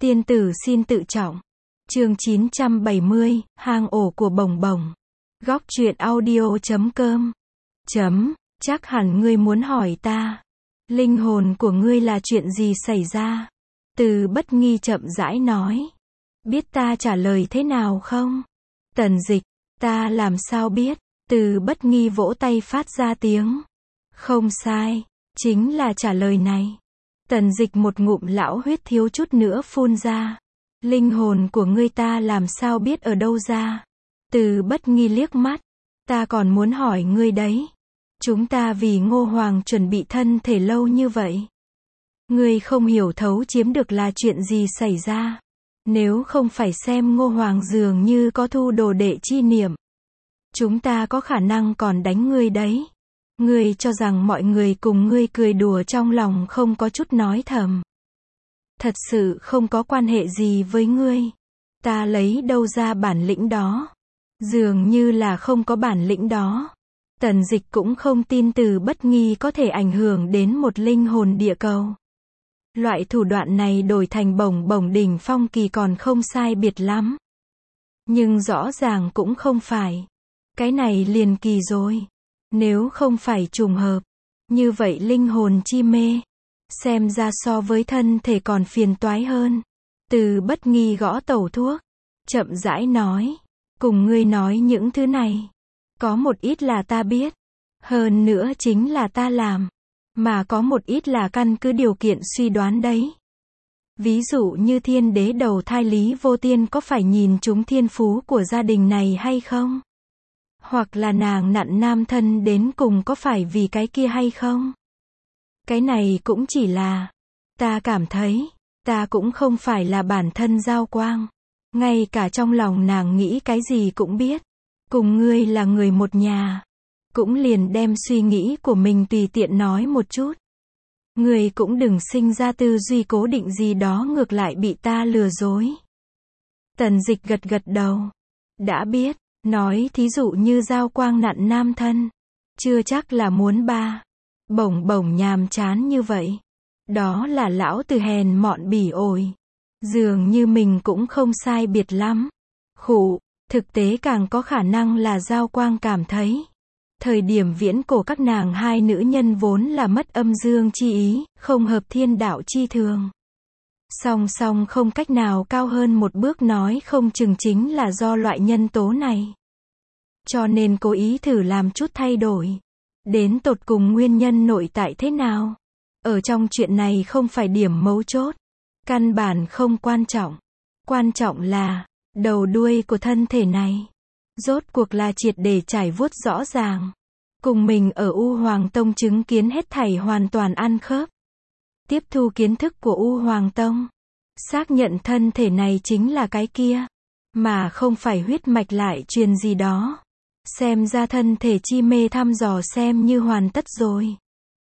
Tiên tử xin tự trọng. Chương 970, hang ổ của bồng bồng. Góc truyện audio.com. Chắc hẳn ngươi muốn hỏi ta. Linh hồn của ngươi là chuyện gì xảy ra? Từ Bất Nghi chậm rãi nói. Biết ta trả lời thế nào không? Tần Dịch, ta làm sao biết? Từ Bất Nghi vỗ tay phát ra tiếng. Không sai, chính là trả lời này. Tần Dịch một ngụm lão huyết thiếu chút nữa phun ra. Linh hồn của ngươi ta làm sao biết ở đâu ra? Từ Bất Nghi liếc mắt. Ta còn muốn hỏi ngươi đấy. Chúng ta vì Ngô Hoàng chuẩn bị thân thể lâu như vậy. Ngươi không hiểu thấu chiếm được là chuyện gì xảy ra. Nếu không phải xem Ngô Hoàng dường như có thu đồ đệ chi niệm. Chúng ta có khả năng còn đánh ngươi đấy. Ngươi cho rằng mọi người cùng ngươi cười đùa trong lòng không có chút nói thầm. Thật sự không có quan hệ gì với ngươi. Ta lấy đâu ra bản lĩnh đó? Dường như là không có bản lĩnh đó. Tần Dịch cũng không tin Từ Bất Nghi có thể ảnh hưởng đến một linh hồn địa cầu. Loại thủ đoạn này đổi thành bồng bồng đỉnh phong kỳ còn không sai biệt lắm. Nhưng rõ ràng cũng không phải. Cái này liền kỳ rồi. Nếu không phải trùng hợp. Như vậy linh hồn chi mê. Xem ra so với thân thể còn phiền toái hơn. Từ Bất Nghi gõ tẩu thuốc. Chậm rãi nói. Cùng ngươi nói những thứ này. Có một ít là ta biết. Hơn nữa chính là ta làm. Mà có một ít là căn cứ điều kiện suy đoán đấy. Ví dụ như thiên đế đầu thai Lý Vô Tiên có phải nhìn trúng thiên phú của gia đình này hay không? Hoặc là nàng nặn nam thân đến cùng có phải vì cái kia hay không? Cái này cũng chỉ là, ta cảm thấy, ta cũng không phải là bản thân Giao Quang. Ngay cả trong lòng nàng nghĩ cái gì cũng biết. Cùng ngươi là người một nhà. Cũng liền đem suy nghĩ của mình tùy tiện nói một chút. Ngươi cũng đừng sinh ra tư duy cố định gì đó ngược lại bị ta lừa dối. Tần Dịch gật gật đầu. Đã biết, nói thí dụ như Giao Quang nặn nam thân. Chưa chắc là muốn ba. Bổng bổng nhàm chán như vậy. Đó là lão từ hèn mọn bỉ ổi. Dường như mình cũng không sai biệt lắm. Khụ, thực tế càng có khả năng là Giao Quang cảm thấy. Thời điểm viễn cổ các nàng hai nữ nhân vốn là mất âm dương chi ý, không hợp thiên đạo chi thường. Song song không cách nào cao hơn một bước nói không chừng chính là do loại nhân tố này. Cho nên cố ý thử làm chút thay đổi. Đến tột cùng nguyên nhân nội tại thế nào? Ở trong chuyện này không phải điểm mấu chốt. Căn bản không quan trọng. Quan trọng là, đầu đuôi của thân thể này. Rốt cuộc là triệt để trải vuốt rõ ràng. Cùng mình ở U Hoàng Tông chứng kiến hết thảy hoàn toàn ăn khớp. Tiếp thu kiến thức của U Hoàng Tông. Xác nhận thân thể này chính là cái kia. Mà không phải huyết mạch lại truyền gì đó. Xem ra thân thể chi mê thăm dò xem như hoàn tất rồi.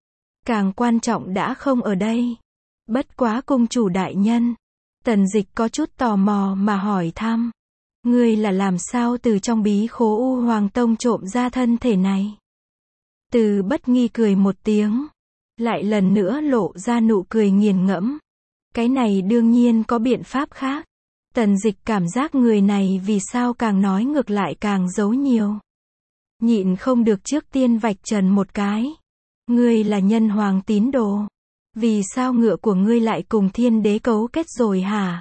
Càng quan trọng đã không ở đây. Bất quá cung chủ đại nhân. Tần Dịch có chút tò mò mà hỏi thăm. Ngươi là làm sao từ trong bí khố U Hoàng Tông trộm ra thân thể này? Từ Bất Nghi cười một tiếng. Lại lần nữa lộ ra nụ cười nghiền ngẫm. Cái này đương nhiên có biện pháp khác. Tần Dịch cảm giác người này vì sao càng nói ngược lại càng giấu nhiều. Nhịn không được trước tiên vạch trần một cái. Ngươi là nhân hoàng tín đồ. Vì sao ngựa của ngươi lại cùng thiên đế cấu kết rồi hả?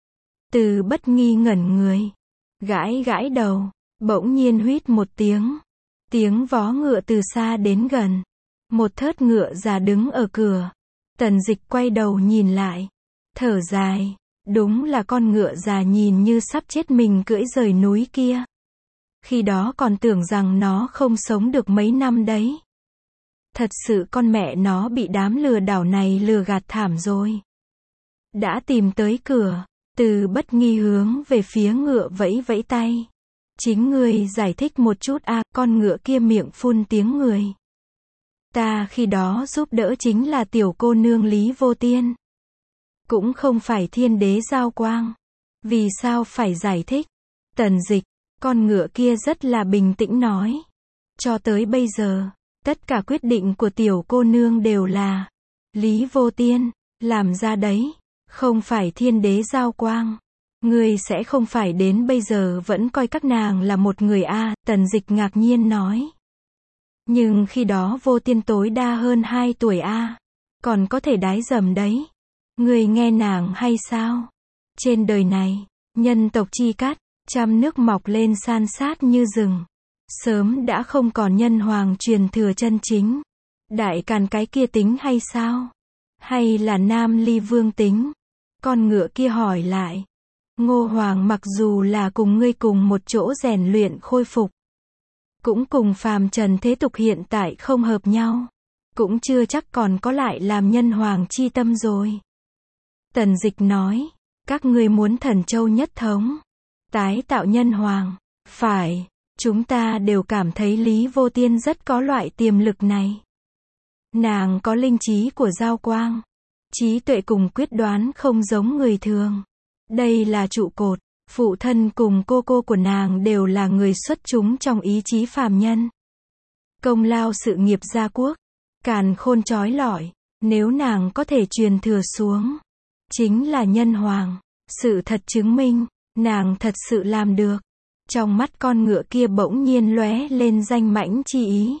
Từ Bất Nghi ngẩn người. Gãi gãi đầu. Bỗng nhiên huýt một tiếng. Tiếng vó ngựa từ xa đến gần. Một thớt ngựa già đứng ở cửa. Tần Dịch quay đầu nhìn lại. Thở dài. Đúng là con ngựa già nhìn như sắp chết mình cưỡi rời núi kia. Khi đó còn tưởng rằng nó không sống được mấy năm đấy. Thật sự con mẹ nó bị đám lừa đảo này lừa gạt thảm rồi. Đã tìm tới cửa. Từ Bất Nghi hướng về phía ngựa vẫy vẫy tay. Chính ngươi giải thích một chút a. Con ngựa kia miệng phun tiếng người. Ta khi đó giúp đỡ chính là tiểu cô nương Lý Vô Tiên. Cũng không phải thiên đế Giao Quang. Vì sao phải giải thích? Tần Dịch, con ngựa kia rất là bình tĩnh nói. Cho tới bây giờ, tất cả quyết định của tiểu cô nương đều là Lý Vô Tiên làm ra đấy. Không phải thiên đế Giao Quang. Ngươi sẽ không phải đến bây giờ vẫn coi các nàng là một người a, Tần Dịch ngạc nhiên nói. Nhưng khi đó Vô Tiên tối đa hơn 2 tuổi a, còn có thể đái dầm đấy. Ngươi nghe nàng hay sao? Trên đời này, nhân tộc chi cát, trăm nước mọc lên san sát như rừng. Sớm đã không còn nhân hoàng truyền thừa chân chính. Đại Càn cái kia tính hay sao? Hay là Nam Ly Vương tính? Con ngựa kia hỏi lại. Ngô Hoàng mặc dù là cùng ngươi cùng một chỗ rèn luyện khôi phục, cũng cùng phàm trần thế tục hiện tại không hợp nhau, cũng chưa chắc còn có lại làm nhân hoàng chi tâm rồi. Tần Dịch nói, các ngươi muốn Thần Châu nhất thống, tái tạo nhân hoàng, phải, chúng ta đều cảm thấy Lý Vô Tiên rất có loại tiềm lực này. Nàng có linh trí của Giao Quang, trí tuệ cùng quyết đoán không giống người thường. Đây là trụ cột, phụ thân cùng cô của nàng đều là người xuất chúng trong ý chí phàm nhân. Công lao sự nghiệp gia quốc, càn khôn trói lọi, nếu nàng có thể truyền thừa xuống, chính là nhân hoàng. Sự thật chứng minh, nàng thật sự làm được. Trong mắt con ngựa kia bỗng nhiên lóe lên danh mãnh chi ý.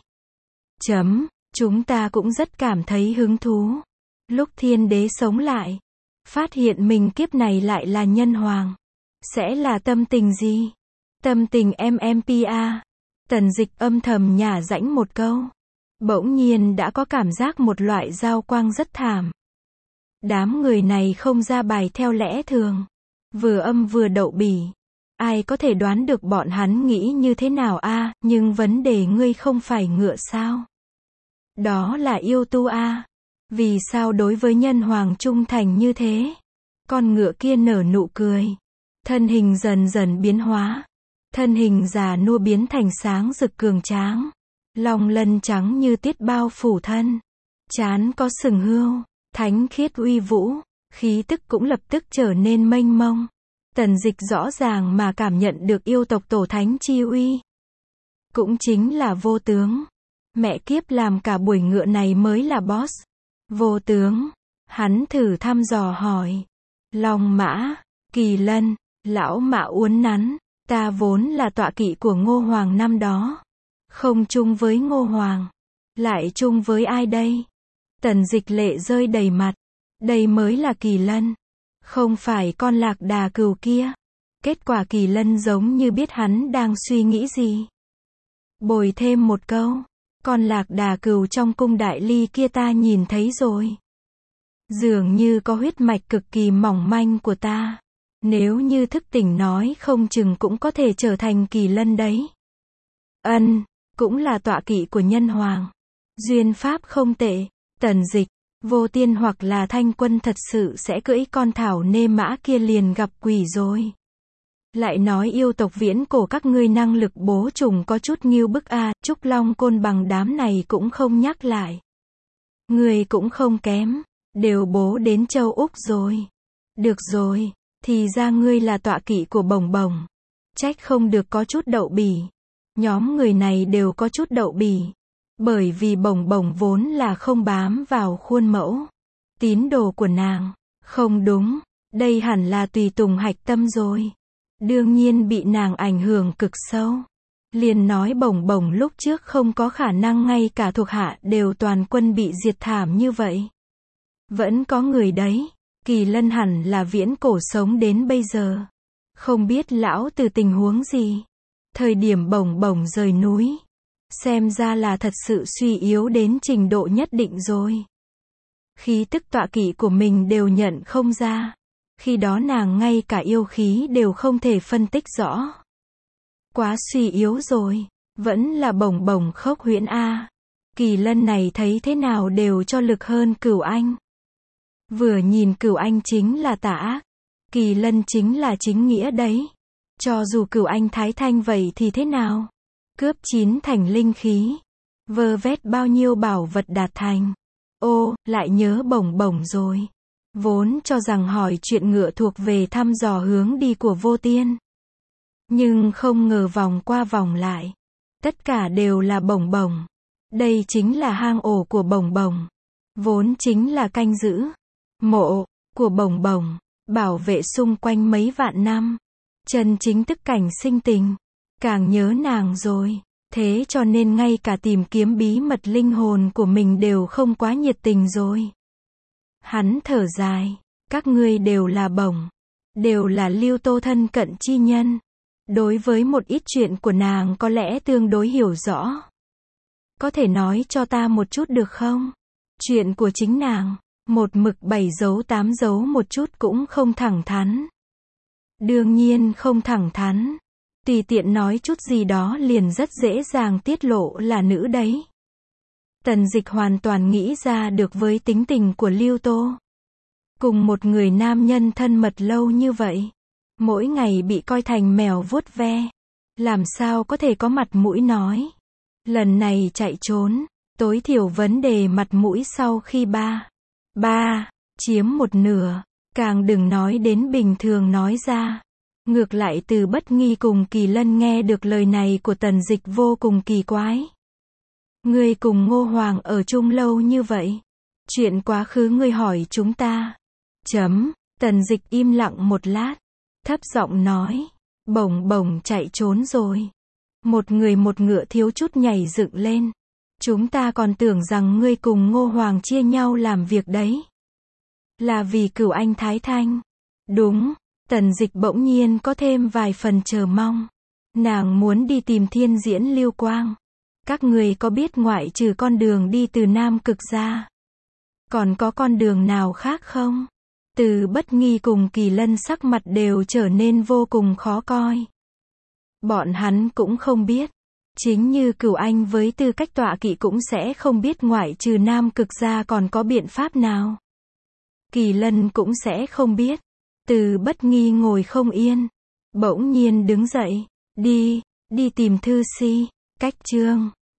Chúng ta cũng rất cảm thấy hứng thú. Lúc thiên đế sống lại, phát hiện mình kiếp này lại là nhân hoàng, sẽ là tâm tình gì? Tâm tình MMPA. Tần Dịch âm thầm nhả rãnh một câu. Bỗng nhiên đã có cảm giác một loại giao quang rất thảm. Đám người này không ra bài theo lẽ thường, vừa âm vừa đậu bỉ. Ai có thể đoán được bọn hắn nghĩ như thế nào a? Nhưng vấn đề ngươi không phải ngựa sao? Đó là yêu tu a. Vì sao đối với nhân hoàng trung thành như thế? Con ngựa kia nở nụ cười. Thân hình dần dần biến hóa. Thân hình già nua biến thành sáng rực cường tráng. Long lân trắng như tiết bao phủ thân. Trán có sừng hươu, thánh khiết uy vũ. Khí tức cũng lập tức trở nên mênh mông. Tần Dịch rõ ràng mà cảm nhận được yêu tộc tổ thánh chi uy. Cũng chính là Vô Tướng. Mẹ kiếp, làm cả buổi ngựa này mới là boss. Vô Tướng. Hắn thử thăm dò hỏi. Long mã, kỳ lân, lão mã uốn nắn. Ta vốn là tọa kỵ của Ngô Hoàng năm đó. Không chung với Ngô Hoàng. Lại chung với ai đây? Tần Dịch lệ rơi đầy mặt. Đây mới là kỳ lân. Không phải con lạc đà cừu kia. Kết quả kỳ lân giống như biết hắn đang suy nghĩ gì. Bồi thêm một câu. Con lạc đà cừu trong cung đại ly kia ta nhìn thấy rồi. Dường như có huyết mạch cực kỳ mỏng manh của ta. Nếu như thức tỉnh nói không chừng cũng có thể trở thành kỳ lân đấy. Cũng là tọa kỵ của nhân hoàng. Duyên pháp không tệ. Tần Dịch, Vô Tiên hoặc là Thanh Quân thật sự sẽ cưỡi con thảo nê mã kia liền gặp quỷ rồi. Lại nói yêu tộc viễn cổ các ngươi năng lực bố trùng có chút nghiêu bức a. Trúc Long Côn Bằng đám này cũng không nhắc lại. Ngươi cũng không kém, đều bố đến châu Úc rồi. Được rồi, thì ra ngươi là tọa kỵ của Bồng Bồng. Trách không được có chút đậu bỉ. Nhóm người này đều có chút đậu bỉ. Bởi vì Bồng Bồng vốn là không bám vào khuôn mẫu. Tín đồ của nàng. Không đúng, đây hẳn là tùy tùng hạch tâm rồi. Đương nhiên bị nàng ảnh hưởng cực sâu. Liền nói Bồng Bồng lúc trước không có khả năng ngay cả thuộc hạ đều toàn quân bị diệt thảm như vậy. Vẫn có người đấy. Kỳ lân hẳn là viễn cổ sống đến bây giờ. Không biết lão từ tình huống gì. Thời điểm Bồng Bồng rời núi. Xem ra là thật sự suy yếu đến trình độ nhất định rồi. Khí tức tọa kỵ của mình đều nhận không ra. Khi đó nàng ngay cả yêu khí đều không thể phân tích rõ. Quá suy yếu rồi. Vẫn là Bồng Bồng khốc huyễn a. Kỳ lân này thấy thế nào đều cho lực hơn Cửu Anh. Vừa nhìn Cửu Anh chính là tà ác. Kỳ lân chính là chính nghĩa đấy. Cho dù Cửu Anh thái thanh vậy thì thế nào? Cướp 9 thành linh khí. Vơ vét bao nhiêu bảo vật đạt thành. Ô, lại nhớ Bồng Bồng rồi. Vốn cho rằng hỏi chuyện ngựa thuộc về thăm dò hướng đi của Vô Tiên. Nhưng không ngờ vòng qua vòng lại. Tất cả đều là Bồng Bồng. Đây chính là hang ổ của Bồng Bồng. Vốn chính là canh giữ mộ của bổng bổng, bảo vệ xung quanh mấy vạn năm. Chân chính tức cảnh sinh tình. Càng nhớ nàng rồi. Thế cho nên ngay cả tìm kiếm bí mật linh hồn của mình đều không quá nhiệt tình rồi. Hắn thở dài. Các ngươi đều là bổng. Đều là Lưu Tô thân cận chi nhân. Đối với một ít chuyện của nàng có lẽ tương đối hiểu rõ. Có thể nói cho ta một chút được không? Chuyện của chính nàng, một mực 7 dấu 8 dấu một chút cũng không thẳng thắn. Đương nhiên không thẳng thắn. Tùy tiện nói chút gì đó liền rất dễ dàng tiết lộ là nữ đấy. Tần Dịch hoàn toàn nghĩ ra được với tính tình của Lưu Tô. Cùng một người nam nhân thân mật lâu như vậy, mỗi ngày bị coi thành mèo vuốt ve, làm sao có thể có mặt mũi nói. Lần này chạy trốn, tối thiểu vấn đề mặt mũi sau khi ba chiếm một nửa, càng đừng nói đến bình thường nói ra. Ngược lại Từ Bất Nghi cùng Kỳ Lân nghe được lời này của Tần Dịch vô cùng kỳ quái. Ngươi cùng Ngô Hoàng ở chung lâu như vậy, chuyện quá khứ ngươi hỏi chúng ta. Tần Dịch im lặng một lát, thấp giọng nói, bổng bổng chạy trốn rồi. Một người một ngựa thiếu chút nhảy dựng lên. Chúng ta còn tưởng rằng ngươi cùng Ngô Hoàng chia nhau làm việc đấy. Là vì Cửu Anh Thái Thanh. Đúng, Tần Dịch bỗng nhiên có thêm vài phần chờ mong. Nàng muốn đi tìm Thiên Diễn Lưu Quang. Các người có biết ngoại trừ con đường đi từ Nam Cực ra, còn có con đường nào khác không? Từ Bất Nghi cùng Kỳ Lân sắc mặt đều trở nên vô cùng khó coi. Bọn hắn cũng không biết. Chính như Cửu Anh với tư cách tọa kỵ cũng sẽ không biết ngoại trừ Nam Cực ra còn có biện pháp nào. Kỳ Lân cũng sẽ không biết. Từ Bất Nghi ngồi không yên, bỗng nhiên đứng dậy, đi tìm Thư Si. Cách chương